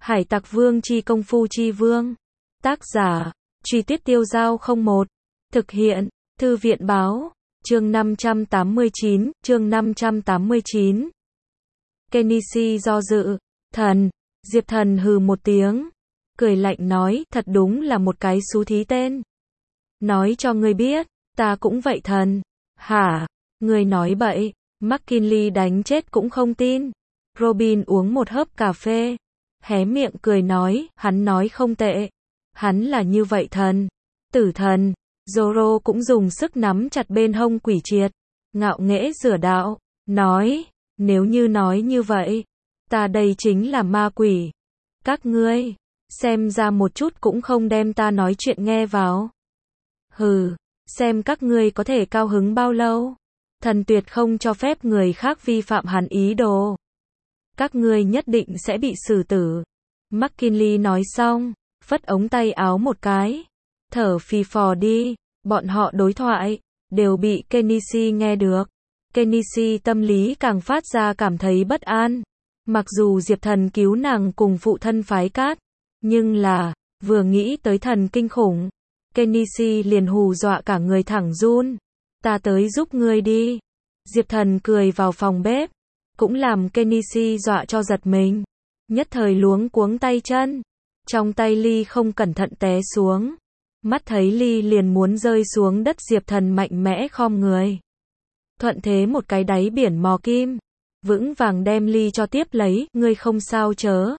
Hải Tặc Vương chi công phu chi vương. Tác giả, Truy Tuyết Tiêu Dao 01. Thực hiện, Thư viện Báo. Chương 589. Kenichi do dự. Thần. Diệp Thần hừ một tiếng. Cười lạnh nói, thật đúng là một cái xú thí tên. Nói cho ngươi biết, ta cũng vậy thần. Hả? Ngươi nói bậy. McKinley đánh chết cũng không tin. Robin uống một hớp cà phê. Hé miệng cười nói, hắn nói không tệ. Hắn là như vậy thần. Tử thần. Zoro cũng dùng sức nắm chặt bên hông quỷ triệt. Ngạo nghễ rửa đạo. Nói, nếu như nói như vậy, ta đây chính là ma quỷ. Các ngươi, xem ra một chút cũng không đem ta nói chuyện nghe vào. Hừ, xem các ngươi có thể cao hứng bao lâu. Thần tuyệt không cho phép người khác vi phạm hắn ý đồ. Các ngươi nhất định sẽ bị xử tử. McKinley nói xong, phất ống tay áo một cái. Thở phì phò đi, bọn họ đối thoại, đều bị Kenichi nghe được. Kenichi tâm lý càng phát ra cảm thấy bất an. Mặc dù Diệp Thần cứu nàng cùng phụ thân phái cát, nhưng là, vừa nghĩ tới thần kinh khủng, Kenichi liền hù dọa cả người thẳng run. Ta tới giúp ngươi đi. Diệp Thần cười vào phòng bếp, cũng làm Kenichi dọa cho giật mình. Nhất thời luống cuống tay chân, trong tay ly không cẩn thận té xuống. Mắt thấy ly liền muốn rơi xuống đất, Diệp Thần mạnh mẽ khom người. Thuận thế một cái đáy biển mò kim, vững vàng đem ly cho tiếp lấy, ngươi không sao chớ.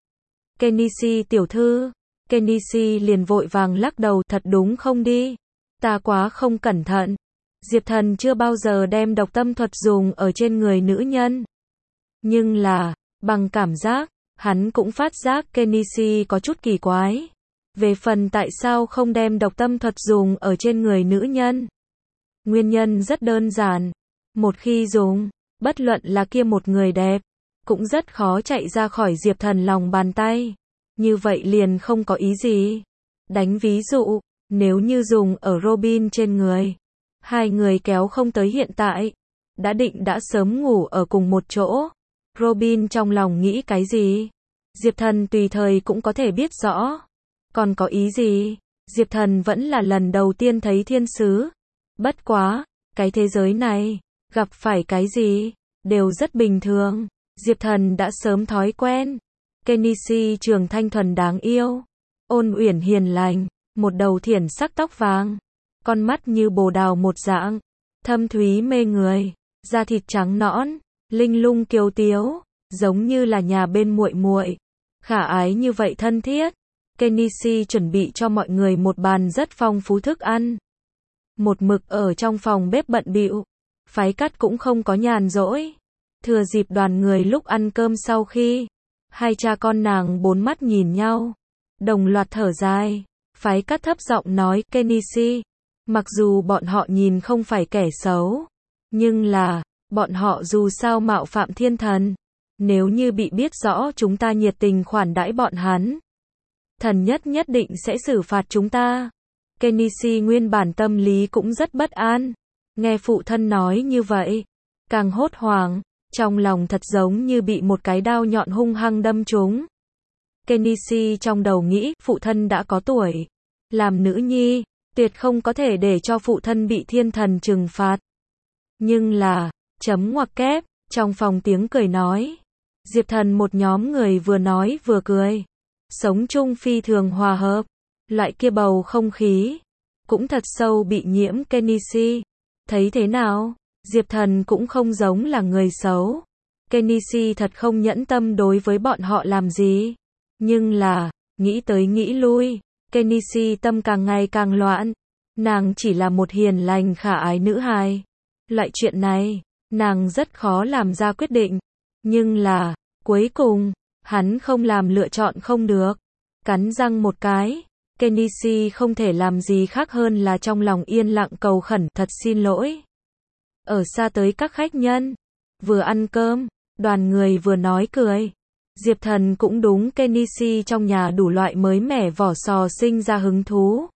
Kenichi tiểu thư. Kenichi liền vội vàng lắc đầu, thật đúng không đi. Ta quá không cẩn thận. Diệp Thần chưa bao giờ đem độc tâm thuật dùng ở trên người nữ nhân. Nhưng là, bằng cảm giác, hắn cũng phát giác Kenichi có chút kỳ quái. Về phần tại sao không đem độc tâm thuật dùng ở trên người nữ nhân. Nguyên nhân rất đơn giản. Một khi dùng, bất luận là kia một người đẹp, cũng rất khó chạy ra khỏi Diệp Thần lòng bàn tay. Như vậy liền không có ý gì. Đánh ví dụ, nếu như dùng ở Robin trên người, hai người kéo không tới hiện tại, đã định đã sớm ngủ ở cùng một chỗ. Robin trong lòng nghĩ cái gì? Diệp Thần tùy thời cũng có thể biết rõ. Còn có ý gì? Diệp Thần vẫn là lần đầu tiên thấy thiên sứ. Bất quá, cái thế giới này, gặp phải cái gì, đều rất bình thường. Diệp Thần đã sớm thói quen. Kenichi trường thanh thuần đáng yêu, ôn uyển hiền lành, một đầu thiển sắc tóc vàng, con mắt như bồ đào một dạng, thâm thúy mê người, da thịt trắng nõn, linh lung kiêu tiếu, giống như là nhà bên muội muội, khả ái như vậy thân thiết. Kenichi chuẩn bị cho mọi người một bàn rất phong phú thức ăn. Một mực ở trong phòng bếp bận bịu, phái cát cũng không có nhàn rỗi. Thừa dịp đoàn người lúc ăn cơm sau khi, hai cha con nàng bốn mắt nhìn nhau, đồng loạt thở dài. Phái cát thấp giọng nói, Kenichi, mặc dù bọn họ nhìn không phải kẻ xấu, nhưng là, bọn họ dù sao mạo phạm thiên thần. Nếu như bị biết rõ chúng ta nhiệt tình khoản đãi bọn hắn, thần nhất định sẽ xử phạt chúng ta. Kenichi nguyên bản tâm lý cũng rất bất an. Nghe phụ thân nói như vậy, càng hốt hoảng, trong lòng thật giống như bị một cái đao nhọn hung hăng đâm trúng. Kenichi trong đầu nghĩ, phụ thân đã có tuổi. Làm nữ nhi, tuyệt không có thể để cho phụ thân bị thiên thần trừng phạt. Nhưng là, chấm ngoặc kép, trong phòng tiếng cười nói. Diệp Thần một nhóm người vừa nói vừa cười. Sống chung phi thường hòa hợp. Loại kia bầu không khí, cũng thật sâu bị nhiễm. Kenichi, thấy thế nào? Diệp Thần cũng không giống là người xấu. Kenichi thật không nhẫn tâm đối với bọn họ làm gì. Nhưng là, nghĩ tới nghĩ lui, Kenichi tâm càng ngày càng loạn. Nàng chỉ là một hiền lành khả ái nữ hài. Loại chuyện này, nàng rất khó làm ra quyết định. Nhưng là, cuối cùng, hắn không làm lựa chọn không được. Cắn răng một cái, Kenichi không thể làm gì khác hơn là trong lòng yên lặng cầu khẩn, thật xin lỗi. Ở xa tới các khách nhân, vừa ăn cơm, đoàn người vừa nói cười. Diệp Thần cũng đúng Kenichi trong nhà đủ loại mới mẻ vỏ sò sinh ra hứng thú.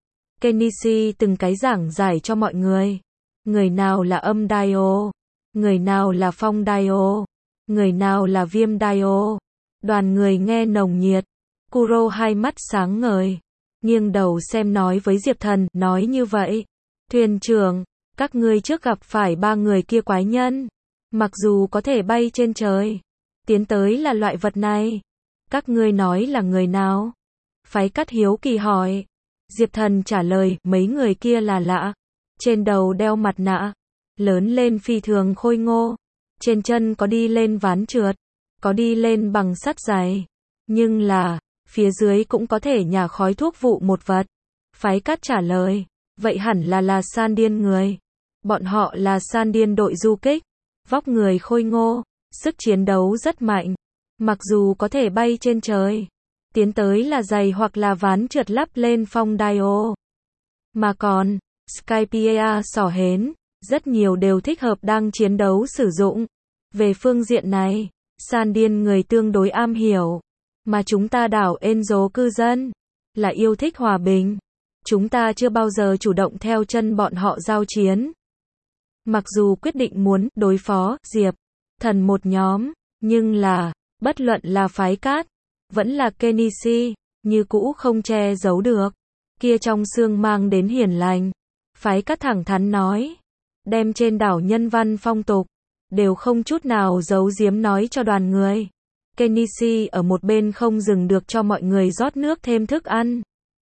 Kenichi từng cái giảng giải cho mọi người. Người nào là âm Dio, người nào là phong Dio, người nào là viêm Dio. Đoàn người nghe nồng nhiệt. Kuro hai mắt sáng ngời, nghiêng đầu xem nói với Diệp Thần, nói như vậy. Thuyền trưởng, các ngươi trước gặp phải 3 người kia quái nhân. Mặc dù có thể bay trên trời, tiến tới là loại vật này. Các ngươi nói là người nào? Phái Cát hiếu kỳ hỏi. Diệp Thần trả lời, mấy người kia là lạ. Trên đầu đeo mặt nạ, lớn lên phi thường khôi ngô. Trên chân có đi lên ván trượt, có đi lên bằng sắt dày. Nhưng là, phía dưới cũng có thể nhả khói thuốc vụ một vật. Phái Cát trả lời, vậy hẳn là San Điên người. Bọn họ là San Điên đội du kích. Vóc người khôi ngô, sức chiến đấu rất mạnh. Mặc dù có thể bay trên trời, tiến tới là giày hoặc là ván trượt lắp lên phong đài-ô. Mà còn, Skypiea xỏ hến, rất nhiều đều thích hợp đang chiến đấu sử dụng. Về phương diện này, San Điên người tương đối am hiểu. Mà chúng ta đảo Angel cư dân, là yêu thích hòa bình. Chúng ta chưa bao giờ chủ động theo chân bọn họ giao chiến. Mặc dù quyết định muốn đối phó Diệp Thần một nhóm, nhưng là, bất luận là phái Cát, vẫn là Kenichi, như cũ không che giấu được. Kia trong xương mang đến hiền lành. Phái Cát thẳng thắn nói, đem trên đảo nhân văn phong tục, đều không chút nào giấu giếm nói cho đoàn người. Kenichi ở một bên không dừng được cho mọi người rót nước thêm thức ăn.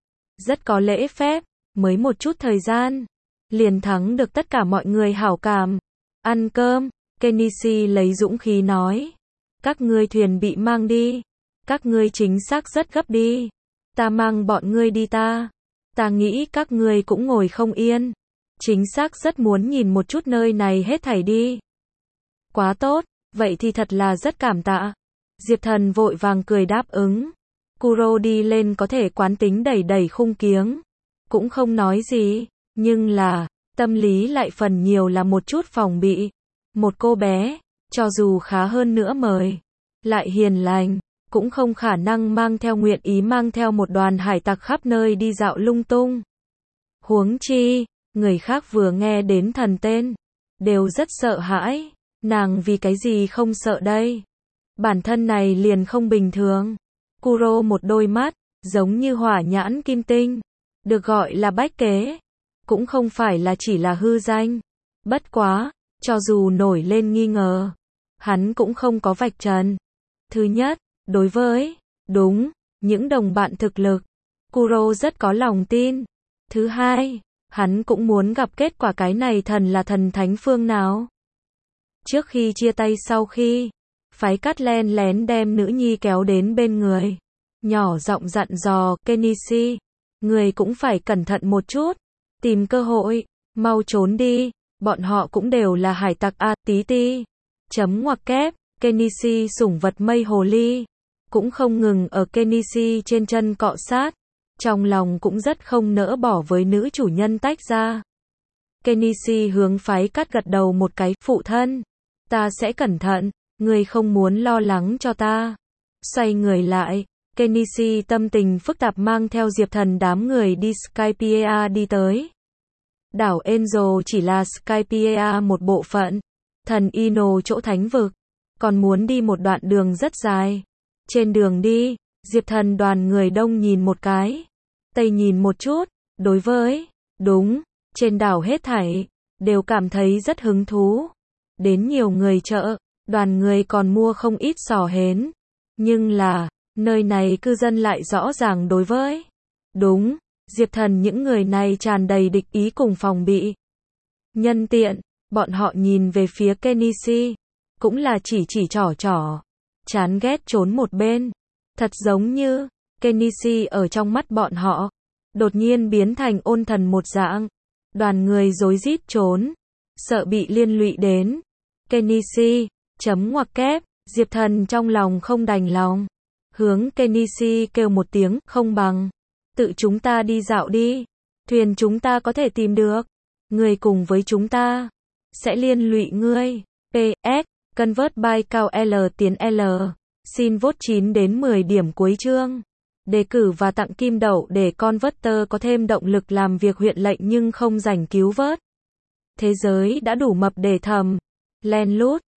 Rất có lễ phép, mới một chút thời gian, liền thắng được tất cả mọi người hảo cảm. Ăn cơm, Kenichi lấy dũng khí nói. Các ngươi thuyền bị mang đi. Các ngươi chính xác rất gấp đi. Ta mang bọn ngươi đi ta. Ta nghĩ các ngươi cũng ngồi không yên. Chính xác rất muốn nhìn một chút nơi này hết thảy đi. Quá tốt, vậy thì thật là rất cảm tạ. Diệp Thần vội vàng cười đáp ứng. Kuro đi lên có thể quán tính đẩy đẩy khung kiếng. Cũng không nói gì, nhưng là, tâm lý lại phần nhiều là một chút phòng bị. Một cô bé, cho dù khá hơn nữa mời, lại hiền lành, cũng không khả năng mang theo nguyện ý mang theo một đoàn hải tặc khắp nơi đi dạo lung tung. Huống chi, người khác vừa nghe đến thần tên, đều rất sợ hãi. Nàng vì cái gì không sợ đây? Bản thân này liền không bình thường. Kuro một đôi mắt, giống như hỏa nhãn kim tinh, được gọi là bách kế. Cũng không phải là chỉ là hư danh. Bất quá, cho dù nổi lên nghi ngờ, hắn cũng không có vạch trần. Thứ nhất, đối với, đúng, những đồng bạn thực lực, Kuro rất có lòng tin. Thứ hai, hắn cũng muốn gặp kết quả cái này thần là thần thánh phương nào. Trước khi chia tay sau khi, phái Cát len lén đem nữ nhi kéo đến bên người. Nhỏ giọng dặn dò, Kenichi, người cũng phải cẩn thận một chút. Tìm cơ hội, mau trốn đi. Bọn họ cũng đều là hải tặc a tí ti. Chấm ngoặc kép, Kenichi sủng vật mây hồ ly. Cũng không ngừng ở Kenichi trên chân cọ sát. Trong lòng cũng rất không nỡ bỏ với nữ chủ nhân tách ra. Kenichi hướng phái Cát gật đầu một cái, phụ thân. Ta sẽ cẩn thận, người không muốn lo lắng cho ta. Xoay người lại, Kenichi tâm tình phức tạp mang theo Diệp Thần đám người đi Skypiea đi tới. Đảo Angel chỉ là Skypiea một bộ phận. Thần Ino chỗ thánh vực, còn muốn đi một đoạn đường rất dài. Trên đường đi, Diệp Thần đoàn người đông nhìn một cái, tây nhìn một chút, đối với, đúng, trên đảo hết thảy, đều cảm thấy rất hứng thú. Đến nhiều người chợ, đoàn người còn mua không ít sò hến. Nhưng là, nơi này cư dân lại rõ ràng đối với, đúng, Diệp Thần những người này tràn đầy địch ý cùng phòng bị. Nhân tiện, bọn họ nhìn về phía Kenichi, cũng là chỉ trỏ, chán ghét trốn một bên. Thật giống như, Kenichi ở trong mắt bọn họ, đột nhiên biến thành ôn thần một dạng. Đoàn người rối rít trốn, sợ bị liên lụy đến. Kenichi, chấm ngoặc kép, Diệp Thần trong lòng không đành lòng. Hướng Kenichi kêu một tiếng, không bằng. Tự chúng ta đi dạo đi. Thuyền chúng ta có thể tìm được. Người cùng với chúng ta. Sẽ liên lụy ngươi. PS, convert by cao L tiến L. Xin vote 9 đến 10 điểm cuối chương. Đề cử và tặng kim đậu để Converter có thêm động lực làm việc huyện lệnh nhưng không rảnh cứu vớt. Thế giới đã đủ mập để thầm. Len lút.